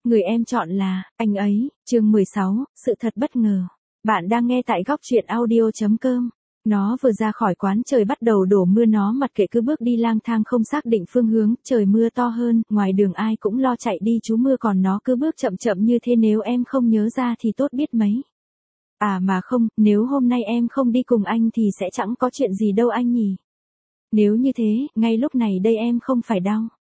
Người em chọn là, anh ấy, chương 16, sự thật bất ngờ. Bạn đang nghe tại góc truyện audio.com. Nó vừa ra khỏi quán trời bắt đầu đổ mưa, nó mặc kệ cứ bước đi lang thang không xác định phương hướng, trời mưa to hơn, ngoài đường ai cũng lo chạy đi trú mưa còn nó cứ bước chậm chậm như thế. Nếu em không nhớ ra thì tốt biết mấy. À mà không, nếu hôm nay em không đi cùng anh thì sẽ chẳng có chuyện gì đâu anh nhỉ. Nếu như thế, ngay lúc này đây em không phải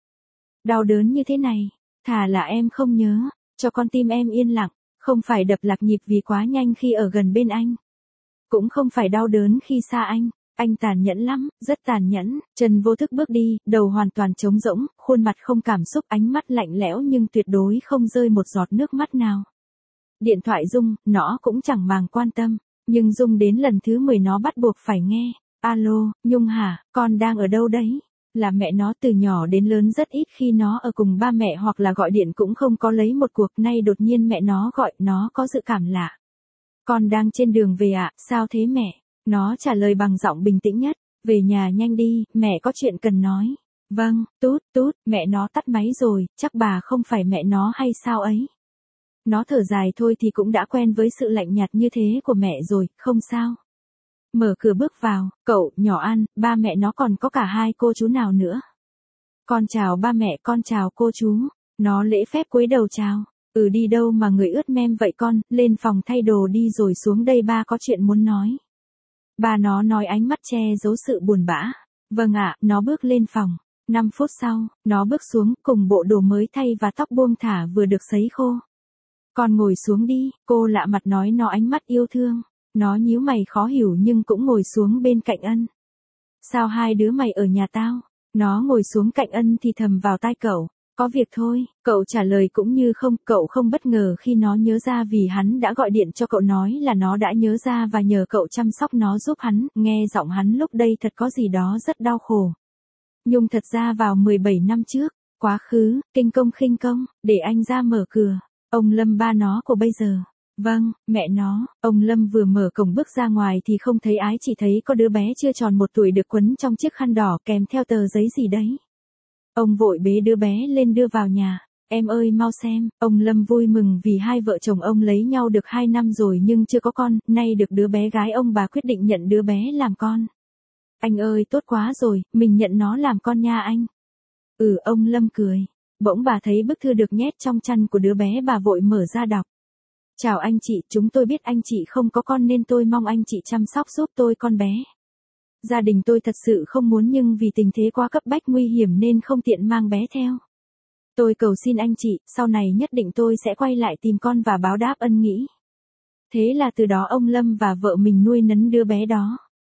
đau đớn như thế này. Thà là em không nhớ, cho con tim em yên lặng, không phải đập lạc nhịp vì quá nhanh khi ở gần bên anh. Cũng không phải đau đớn khi xa anh tàn nhẫn lắm, rất tàn nhẫn. Trần vô thức bước đi, đầu hoàn toàn trống rỗng, khuôn mặt không cảm xúc, ánh mắt lạnh lẽo nhưng tuyệt đối không rơi một giọt nước mắt nào. Điện thoại rung, nó cũng chẳng màng quan tâm, nhưng rung đến lần thứ 10 nó bắt buộc phải nghe. Alo, Nhung hả, con đang ở đâu đấy? Là mẹ nó từ nhỏ đến lớn rất ít khi nó ở cùng ba mẹ hoặc là gọi điện cũng không có lấy một cuộc, nay đột nhiên mẹ nó gọi, nó có dự cảm lạ. Con đang trên đường về ạ, sao thế mẹ? Nó trả lời bằng giọng bình tĩnh nhất, về nhà nhanh đi, mẹ có chuyện cần nói. Vâng, tút tút, mẹ nó tắt máy rồi, chắc bà không phải mẹ nó hay sao ấy. Nó thở dài thôi thì cũng đã quen với sự lạnh nhạt như thế của mẹ rồi, không sao. Mở cửa bước vào, cậu, nhỏ An, ba mẹ nó còn có cả hai cô chú nào nữa. Con chào ba mẹ, con chào cô chú. Nó lễ phép cúi đầu chào. Đi đâu mà người ướt mem vậy con, lên phòng thay đồ đi rồi xuống đây ba có chuyện muốn nói. Ba nó nói ánh mắt che giấu sự buồn bã. Vâng ạ, nó bước lên phòng. 5 phút sau, nó bước xuống cùng bộ đồ mới thay và tóc buông thả vừa được sấy khô. Con ngồi xuống đi, cô lạ mặt nói, nó ánh mắt yêu thương. Nó nhíu mày khó hiểu nhưng cũng ngồi xuống bên cạnh Ân. Sao hai đứa mày ở nhà tao? Nó ngồi xuống cạnh Ân thì thầm vào tai cậu. Có việc thôi, cậu trả lời cũng như không, cậu không bất ngờ khi nó nhớ ra vì hắn đã gọi điện cho cậu nói là nó đã nhớ ra và nhờ cậu chăm sóc nó giúp hắn, nghe giọng hắn lúc đây thật có gì đó rất đau khổ. Nhung thật ra vào 17 năm trước, quá khứ, kinh công khinh công, để anh ra mở cửa, ông Lâm ba nó của bây giờ. Vâng, mẹ nó, ông Lâm vừa mở cổng bước ra ngoài thì không thấy ái, chỉ thấy có đứa bé chưa tròn 1 tuổi được quấn trong chiếc khăn đỏ kèm theo tờ giấy gì đấy. Ông vội bế đứa bé lên đưa vào nhà. Em ơi mau xem, ông Lâm vui mừng vì hai vợ chồng ông lấy nhau được 2 năm rồi nhưng chưa có con, nay được đứa bé gái ông bà quyết định nhận đứa bé làm con. Anh ơi tốt quá rồi, mình nhận nó làm con nha anh. Ông Lâm cười. Bỗng bà thấy bức thư được nhét trong chăn của đứa bé, bà vội mở ra đọc. Chào anh chị, chúng tôi biết anh chị không có con nên tôi mong anh chị chăm sóc giúp tôi con bé. Gia đình tôi thật sự không muốn nhưng vì tình thế quá cấp bách nguy hiểm nên không tiện mang bé theo. Tôi cầu xin anh chị, sau này nhất định tôi sẽ quay lại tìm con và báo đáp ân nghĩa. Thế là từ đó ông Lâm và vợ mình nuôi nấng đứa bé đó.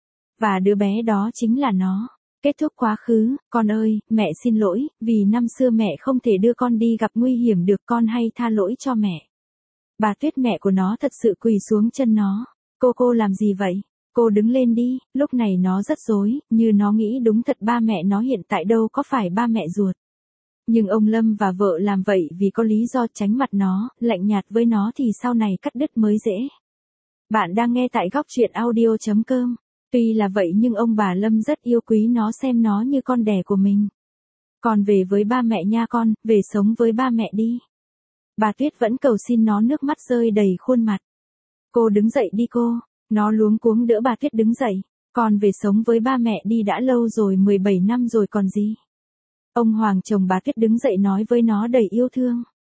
Và đứa bé đó chính là nó. Kết thúc quá khứ, con ơi, mẹ xin lỗi, vì năm xưa mẹ không thể đưa con đi gặp nguy hiểm được, con hay tha lỗi cho mẹ. Bà Tuyết mẹ của nó thật sự quỳ xuống chân nó. Cô làm gì vậy? Cô đứng lên đi, lúc này nó rất rối, như nó nghĩ đúng thật ba mẹ nó hiện tại đâu có phải ba mẹ ruột. Nhưng ông Lâm và vợ làm vậy vì có lý do tránh mặt nó, lạnh nhạt với nó thì sau này cắt đứt mới dễ. Bạn đang nghe tại góc truyện audio.com. Tuy là vậy nhưng ông bà Lâm rất yêu quý nó, xem nó như con đẻ của mình. Con về với ba mẹ nha con, về sống với ba mẹ đi. Bà Tuyết vẫn cầu xin nó, nước mắt rơi đầy khuôn mặt. Cô đứng dậy đi cô. Nó luống cuống đỡ bà Tuyết đứng dậy. Con về sống với ba mẹ đi, đã lâu rồi, 17 năm rồi còn gì. Ông Hoàng chồng bà Tuyết đứng dậy nói với nó đầy yêu thương.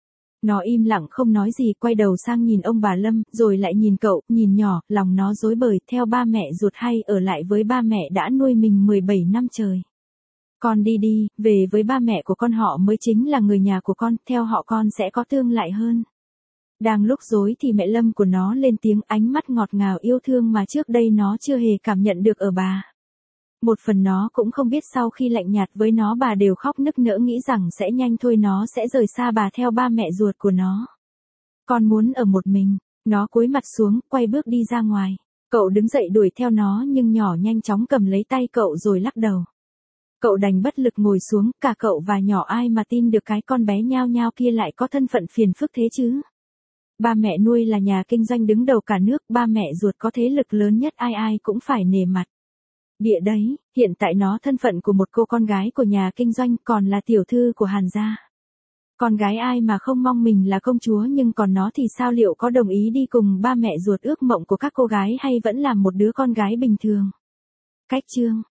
Nó im lặng không nói gì, quay đầu sang nhìn ông bà Lâm, rồi lại nhìn cậu, nhìn nhỏ, lòng nó rối bời, theo ba mẹ ruột hay ở lại với ba mẹ đã nuôi mình 17 năm trời. Con đi đi, về với ba mẹ của con, họ mới chính là người nhà của con, theo họ con sẽ có tương lai hơn. Đang lúc rối thì mẹ Lâm của nó lên tiếng, ánh mắt ngọt ngào yêu thương mà trước đây nó chưa hề cảm nhận được ở bà. Một phần nó cũng không biết sau khi lạnh nhạt với nó bà đều khóc nức nở nghĩ rằng sẽ nhanh thôi nó sẽ rời xa bà theo ba mẹ ruột của nó. Con muốn ở một mình, nó cúi mặt xuống, quay bước đi ra ngoài. Cậu đứng dậy đuổi theo nó nhưng nhỏ nhanh chóng cầm lấy tay cậu rồi lắc đầu. Cậu đành bất lực ngồi xuống, cả cậu và nhỏ ai mà tin được cái con bé nhao nhao kia lại có thân phận phiền phức thế chứ. Ba mẹ nuôi là nhà kinh doanh đứng đầu cả nước, ba mẹ ruột có thế lực lớn nhất, ai ai cũng phải nể mặt. Địa đấy, hiện tại nó thân phận của một cô con gái của nhà kinh doanh, còn là tiểu thư của Hàn gia. Con gái ai mà không mong mình là công chúa, nhưng còn nó thì sao, liệu có đồng ý đi cùng ba mẹ ruột ước mộng của các cô gái hay vẫn là một đứa con gái bình thường? Cách chương